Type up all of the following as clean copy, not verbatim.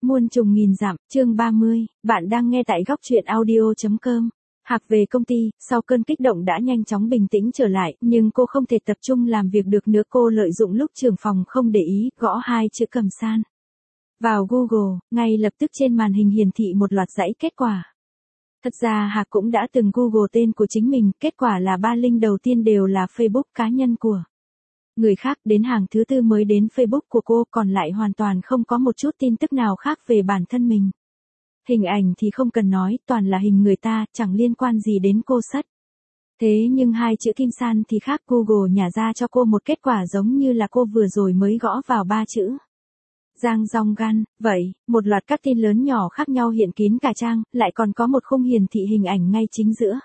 Muôn trùng nghìn dặm, chương 30, bạn đang nghe tại góc truyện audio.com. Hạc về công ty, sau cơn kích động đã nhanh chóng bình tĩnh trở lại, nhưng cô không thể tập trung làm việc được nữa. Cô lợi dụng lúc trưởng phòng không để ý, gõ hai chữ Cầm San vào Google, ngay lập tức trên màn hình hiển thị một loạt dãy kết quả. Thật ra Hạc cũng đã từng Google tên của chính mình, kết quả là 3 link đầu tiên đều là Facebook cá nhân của người khác, đến hàng thứ tư mới đến Facebook của cô, còn lại hoàn toàn không có một chút tin tức nào khác về bản thân mình. Hình ảnh thì không cần nói, toàn là hình người ta, chẳng liên quan gì đến cô sất. Thế nhưng hai chữ Kim San thì khác, Google nhả ra cho cô một kết quả giống như là cô vừa rồi mới gõ vào 3 chữ Giang Dong Gan. Vậy, một loạt các tin lớn nhỏ khác nhau hiện kín cả trang, lại còn có một khung hiển thị hình ảnh ngay chính giữa.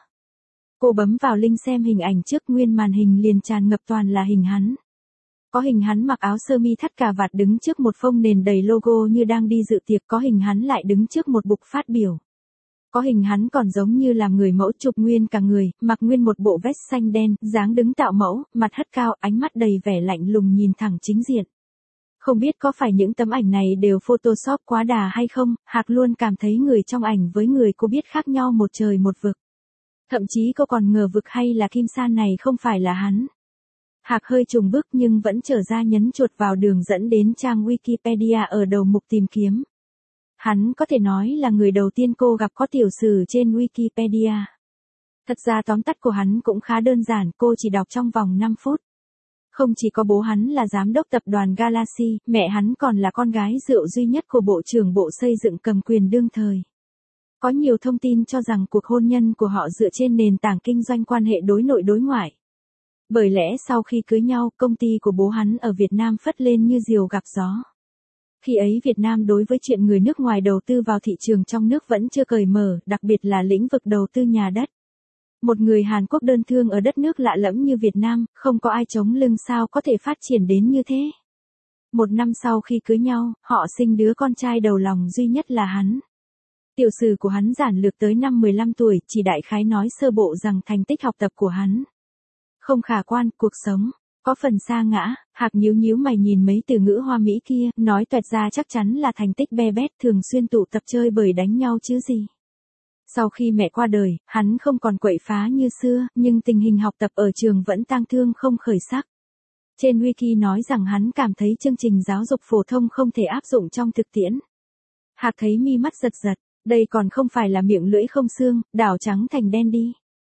Cô bấm vào link xem hình ảnh trước, nguyên màn hình liền tràn ngập toàn là hình hắn. Có hình hắn mặc áo sơ mi thắt cà vạt đứng trước một phông nền đầy logo như đang đi dự tiệc, có hình hắn lại đứng trước một bục phát biểu. Có hình hắn còn giống như làm người mẫu, chụp nguyên cả người, mặc nguyên một bộ vest xanh đen, dáng đứng tạo mẫu, mặt hất cao, ánh mắt đầy vẻ lạnh lùng nhìn thẳng chính diện. Không biết có phải những tấm ảnh này đều Photoshop quá đà hay không, Hạc luôn cảm thấy người trong ảnh với người cô biết khác nhau một trời một vực. Thậm chí cô còn ngờ vực hay là Kim San này không phải là hắn. Hạc hơi chùng bước nhưng vẫn trở ra nhấn chuột vào đường dẫn đến trang Wikipedia ở đầu mục tìm kiếm. Hắn có thể nói là người đầu tiên cô gặp có tiểu sử trên Wikipedia. Thật ra tóm tắt của hắn cũng khá đơn giản, cô chỉ đọc trong vòng 5 phút. Không chỉ có bố hắn là giám đốc tập đoàn Galaxy, mẹ hắn còn là con gái rượu duy nhất của Bộ trưởng Bộ Xây dựng cầm quyền đương thời. Có nhiều thông tin cho rằng cuộc hôn nhân của họ dựa trên nền tảng kinh doanh quan hệ đối nội đối ngoại. Bởi lẽ sau khi cưới nhau, công ty của bố hắn ở Việt Nam phất lên như diều gặp gió. Khi ấy Việt Nam đối với chuyện người nước ngoài đầu tư vào thị trường trong nước vẫn chưa cởi mở, đặc biệt là lĩnh vực đầu tư nhà đất. Một người Hàn Quốc đơn thương ở đất nước lạ lẫm như Việt Nam, không có ai chống lưng sao có thể phát triển đến như thế. Một năm sau khi cưới nhau, họ sinh đứa con trai đầu lòng duy nhất là hắn. Tiểu sử của hắn giản lược tới năm 15 tuổi, chỉ đại khái nói sơ bộ rằng thành tích học tập của hắn không khả quan, cuộc sống có phần sa ngã. Hạc nhíu mày nhìn mấy từ ngữ hoa mỹ kia, nói toẹt ra chắc chắn là thành tích be bét, thường xuyên tụ tập chơi bời đánh nhau chứ gì. Sau khi mẹ qua đời, hắn không còn quậy phá như xưa, nhưng tình hình học tập ở trường vẫn tang thương không khởi sắc. Trên wiki nói rằng hắn cảm thấy chương trình giáo dục phổ thông không thể áp dụng trong thực tiễn. Hạc thấy mi mắt giật giật, đây còn không phải là miệng lưỡi không xương, đảo trắng thành đen đi.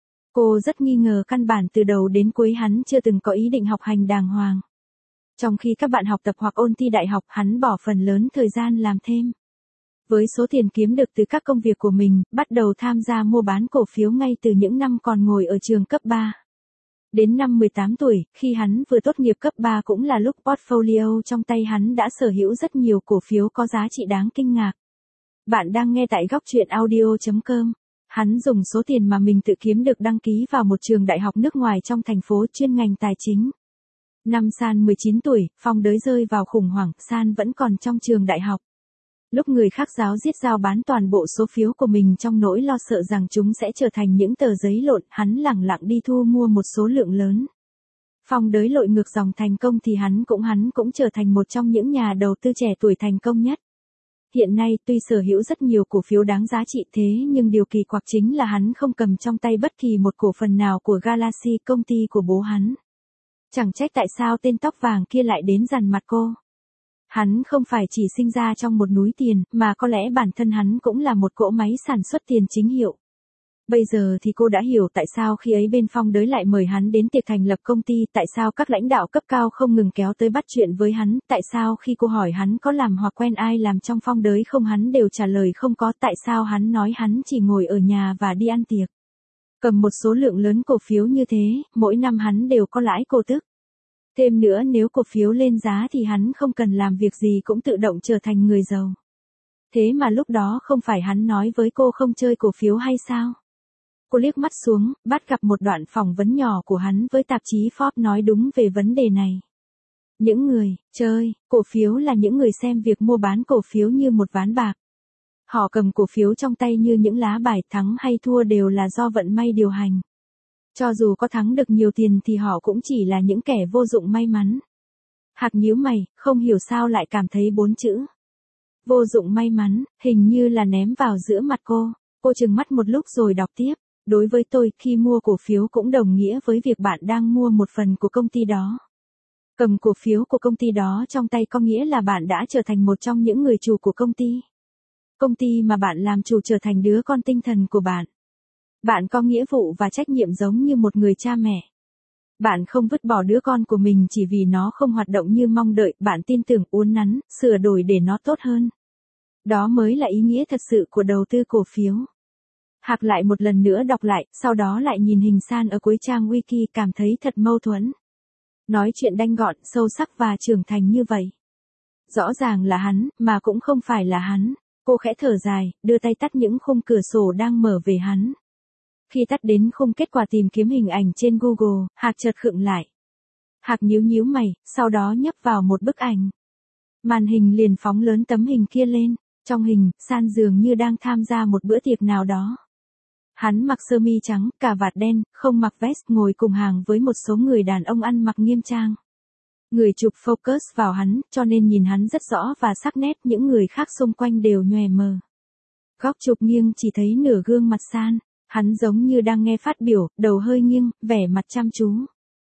Cô rất nghi ngờ căn bản từ đầu đến cuối hắn chưa từng có ý định học hành đàng hoàng. Trong khi các bạn học tập hoặc ôn thi đại học, hắn bỏ phần lớn thời gian làm thêm. Với số tiền kiếm được từ các công việc của mình, bắt đầu tham gia mua bán cổ phiếu ngay từ những năm còn ngồi ở trường cấp 3. Đến năm 18 tuổi, khi hắn vừa tốt nghiệp cấp 3 cũng là lúc portfolio trong tay hắn đã sở hữu rất nhiều cổ phiếu có giá trị đáng kinh ngạc. Bạn đang nghe tại góc truyện audio.com. Hắn dùng số tiền mà mình tự kiếm được đăng ký vào một trường đại học nước ngoài trong thành phố chuyên ngành tài chính. Năm San 19 tuổi, phong đới rơi vào khủng hoảng, San vẫn còn trong trường đại học. Lúc người khác ráo riết rao bán toàn bộ số phiếu của mình trong nỗi lo sợ rằng chúng sẽ trở thành những tờ giấy lộn, hắn lẳng lặng đi thu mua một số lượng lớn. Phong đới lội ngược dòng thành công thì hắn cũng trở thành một trong những nhà đầu tư trẻ tuổi thành công nhất. Hiện nay tuy sở hữu rất nhiều cổ phiếu đáng giá trị thế nhưng điều kỳ quặc chính là hắn không cầm trong tay bất kỳ một cổ phần nào của Galaxy, công ty của bố hắn. Chẳng trách tại sao tên tóc vàng kia lại đến dằn mặt cô. Hắn không phải chỉ sinh ra trong một núi tiền, mà có lẽ bản thân hắn cũng là một cỗ máy sản xuất tiền chính hiệu. Bây giờ thì cô đã hiểu tại sao khi ấy bên Phong đới lại mời hắn đến tiệc thành lập công ty, tại sao các lãnh đạo cấp cao không ngừng kéo tới bắt chuyện với hắn, tại sao khi cô hỏi hắn có làm hoặc quen ai làm trong Phong đới không hắn đều trả lời không có, tại sao hắn nói hắn chỉ ngồi ở nhà và đi ăn tiệc. Cầm một số lượng lớn cổ phiếu như thế, mỗi năm hắn đều có lãi cổ tức. Thêm nữa nếu cổ phiếu lên giá thì hắn không cần làm việc gì cũng tự động trở thành người giàu. Thế mà lúc đó không phải hắn nói với cô không chơi cổ phiếu hay sao? Cô liếc mắt xuống, bắt gặp một đoạn phỏng vấn nhỏ của hắn với tạp chí Forbes nói đúng về vấn đề này. Những người chơi cổ phiếu là những người xem việc mua bán cổ phiếu như một ván bạc. Họ cầm cổ phiếu trong tay như những lá bài, thắng hay thua đều là do vận may điều hành. Cho dù có thắng được nhiều tiền thì họ cũng chỉ là những kẻ vô dụng may mắn. Hạc nhíu mày, không hiểu sao lại cảm thấy 4 chữ Vô dụng may mắn, hình như là ném vào giữa mặt cô. Cô trừng mắt một lúc rồi đọc tiếp. Đối với tôi, khi mua cổ phiếu cũng đồng nghĩa với việc bạn đang mua một phần của công ty đó. Cầm cổ phiếu của công ty đó trong tay có nghĩa là bạn đã trở thành một trong những người chủ của công ty. Công ty mà bạn làm chủ trở thành đứa con tinh thần của bạn. Bạn có nghĩa vụ và trách nhiệm giống như một người cha mẹ. Bạn không vứt bỏ đứa con của mình chỉ vì nó không hoạt động như mong đợi, bạn tin tưởng, uốn nắn, sửa đổi để nó tốt hơn. Đó mới là ý nghĩa thật sự của đầu tư cổ phiếu. Hạc lại một lần nữa đọc lại, sau đó lại nhìn hình San ở cuối trang wiki, cảm thấy thật mâu thuẫn. Nói chuyện đanh gọn, sâu sắc và trưởng thành như vậy. Rõ ràng là hắn, mà cũng không phải là hắn. Cô khẽ thở dài, đưa tay tắt những khung cửa sổ đang mở về hắn. Khi tắt đến khung kết quả tìm kiếm hình ảnh trên Google, Hạc chợt khựng lại. Hạc nhíu nhíu mày, sau đó nhấp vào một bức ảnh. Màn hình liền phóng lớn tấm hình kia lên. Trong hình, San dường như đang tham gia một bữa tiệc nào đó. Hắn mặc sơ mi trắng, cà vạt đen, không mặc vest, ngồi cùng hàng với một số người đàn ông ăn mặc nghiêm trang. Người chụp focus vào hắn, cho nên nhìn hắn rất rõ và sắc nét, những người khác xung quanh đều nhòe mờ. Góc chụp nghiêng chỉ thấy nửa gương mặt San, hắn giống như đang nghe phát biểu, đầu hơi nghiêng, vẻ mặt chăm chú.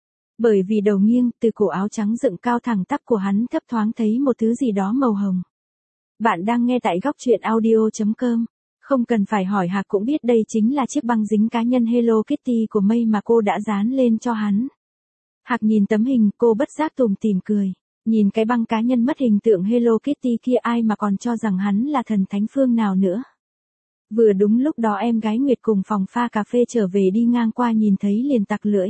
Bởi vì đầu nghiêng, từ cổ áo trắng dựng cao thẳng tắp của hắn thấp thoáng thấy một thứ gì đó màu hồng. Bạn đang nghe tại góc truyện audio.com. Không cần phải hỏi, Hạc cũng biết đây chính là chiếc băng dính cá nhân Hello Kitty của Mây mà cô đã dán lên cho hắn. Hạc nhìn tấm hình, cô bất giác tủm tỉm cười. Nhìn cái băng cá nhân mất hình tượng Hello Kitty kia, ai mà còn cho rằng hắn là thần thánh phương nào nữa. Vừa đúng lúc đó em gái Nguyệt cùng phòng pha cà phê trở về đi ngang qua nhìn thấy liền tặc lưỡi.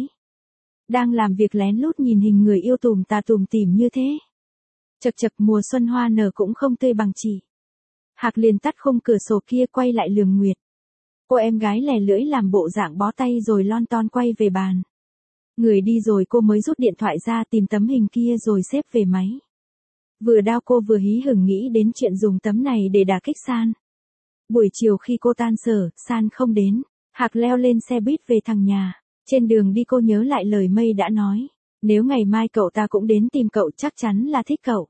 Đang làm việc lén lút nhìn hình người yêu tủm tỉm như thế. Chật chật, mùa xuân hoa nở cũng không tươi bằng chị. Hạc liền tắt khung cửa sổ kia, quay lại lườm Nguyệt. Cô em gái lè lưỡi làm bộ dạng bó tay rồi lon ton quay về bàn. Người đi rồi cô mới rút điện thoại ra tìm tấm hình kia rồi xếp về máy. Vừa đao cô vừa hí hửng nghĩ đến chuyện dùng tấm này để đả kích San. Buổi chiều khi cô tan sở, San không đến. Hạc leo lên xe buýt về thẳng nhà. Trên đường đi cô nhớ lại lời Mây đã nói. Nếu ngày mai cậu ta cũng đến tìm cậu chắc chắn là thích cậu.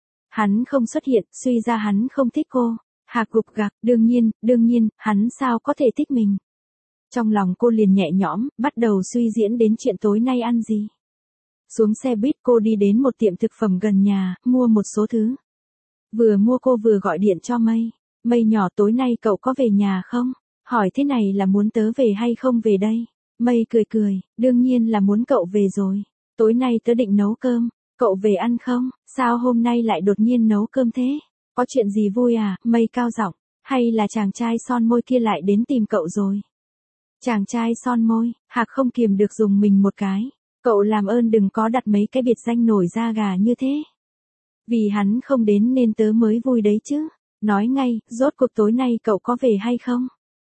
Hắn không xuất hiện, suy ra hắn không thích cô. Hạc gục gặc, đương nhiên, hắn sao có thể thích mình. Trong lòng cô liền nhẹ nhõm, bắt đầu suy diễn đến chuyện tối nay ăn gì. Xuống xe buýt cô đi đến một tiệm thực phẩm gần nhà, mua một số thứ. Vừa mua cô vừa gọi điện cho Mây. Mây nhỏ, tối nay cậu có về nhà không? Hỏi thế này là muốn tớ về hay không về đây? Mây cười, đương nhiên là muốn cậu về rồi. Tối nay tớ định nấu cơm, cậu về ăn không? Sao hôm nay lại đột nhiên nấu cơm thế? Có chuyện gì vui à? Mây cao giọng, hay là chàng trai son môi kia lại đến tìm cậu rồi? Chàng trai son môi, Hạc không kiềm được dùng mình một cái. Cậu làm ơn đừng có đặt mấy cái biệt danh nổi da gà như thế. Vì hắn không đến nên tớ mới vui đấy chứ. Nói ngay, rốt cuộc tối nay cậu có về hay không?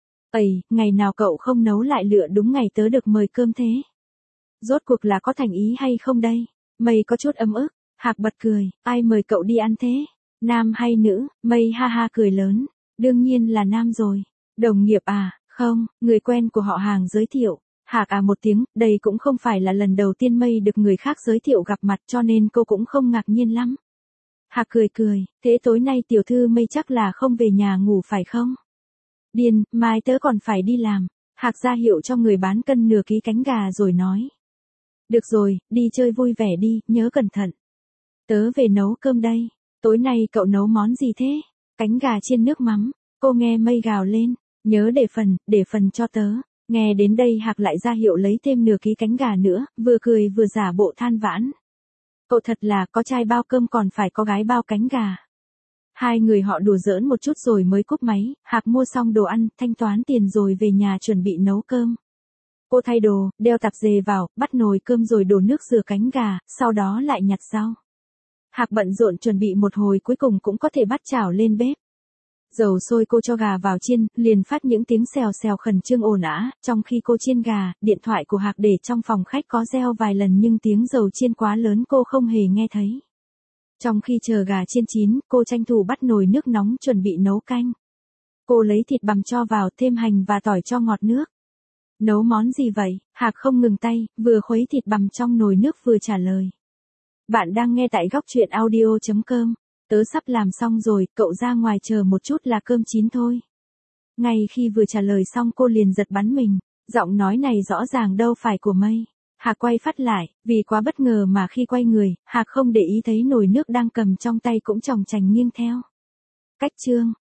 Ngày nào cậu không nấu lại lựa đúng ngày tớ được mời cơm thế? Rốt cuộc là có thành ý hay không đây? Mây có chút ấm ức. Hạc bật cười, ai mời cậu đi ăn thế? Nam hay nữ? Mây ha ha cười lớn. Đương nhiên là nam rồi. Đồng nghiệp à? Không, người quen của họ hàng giới thiệu. Hạc à một tiếng, đây cũng không phải là lần đầu tiên Mây được người khác giới thiệu gặp mặt cho nên cô cũng không ngạc nhiên lắm. Hạc cười, thế tối nay tiểu thư Mây chắc là không về nhà ngủ phải không? Điên, mai tớ còn phải đi làm. Hạc ra hiệu cho người bán cân nửa ký cánh gà rồi nói. Được rồi, đi chơi vui vẻ đi, nhớ cẩn thận. Tớ về nấu cơm đây. Tối nay cậu nấu món gì thế? Cánh gà chiên nước mắm. Cô nghe Mây gào lên. Nhớ để phần cho tớ. Nghe đến đây Hạc lại ra hiệu lấy thêm nửa ký cánh gà nữa, vừa cười vừa giả bộ than vãn. Cậu thật là có trai bao cơm còn phải có gái bao cánh gà. Hai người họ đùa giỡn một chút rồi mới cúp máy, Hạc mua xong đồ ăn, thanh toán tiền rồi về nhà chuẩn bị nấu cơm. Cô thay đồ, đeo tạp dề vào, bắt nồi cơm rồi đổ nước rửa cánh gà, sau đó lại nhặt rau. Hạc bận rộn chuẩn bị một hồi cuối cùng cũng có thể bắt chảo lên bếp. Dầu sôi cô cho gà vào chiên, liền phát những tiếng xèo xèo khẩn trương ồn ào. Trong khi cô chiên gà, điện thoại của Hạc để trong phòng khách có reo vài lần nhưng tiếng dầu chiên quá lớn cô không hề nghe thấy. Trong khi chờ gà chiên chín, cô tranh thủ bắt nồi nước nóng chuẩn bị nấu canh. Cô lấy thịt bằm cho vào, thêm hành và tỏi cho ngọt nước. Nấu món gì vậy? Hạc không ngừng tay, vừa khuấy thịt bằm trong nồi nước vừa trả lời. Bạn đang nghe tại góc truyện audio.com. Tớ sắp làm xong rồi, cậu ra ngoài chờ một chút là cơm chín thôi. Ngay khi vừa trả lời xong cô liền giật bắn mình, giọng nói này rõ ràng đâu phải của Mây. Hạc quay phát lại, vì quá bất ngờ mà khi quay người, Hạc không để ý thấy nồi nước đang cầm trong tay cũng chòng chành nghiêng theo. Cách chương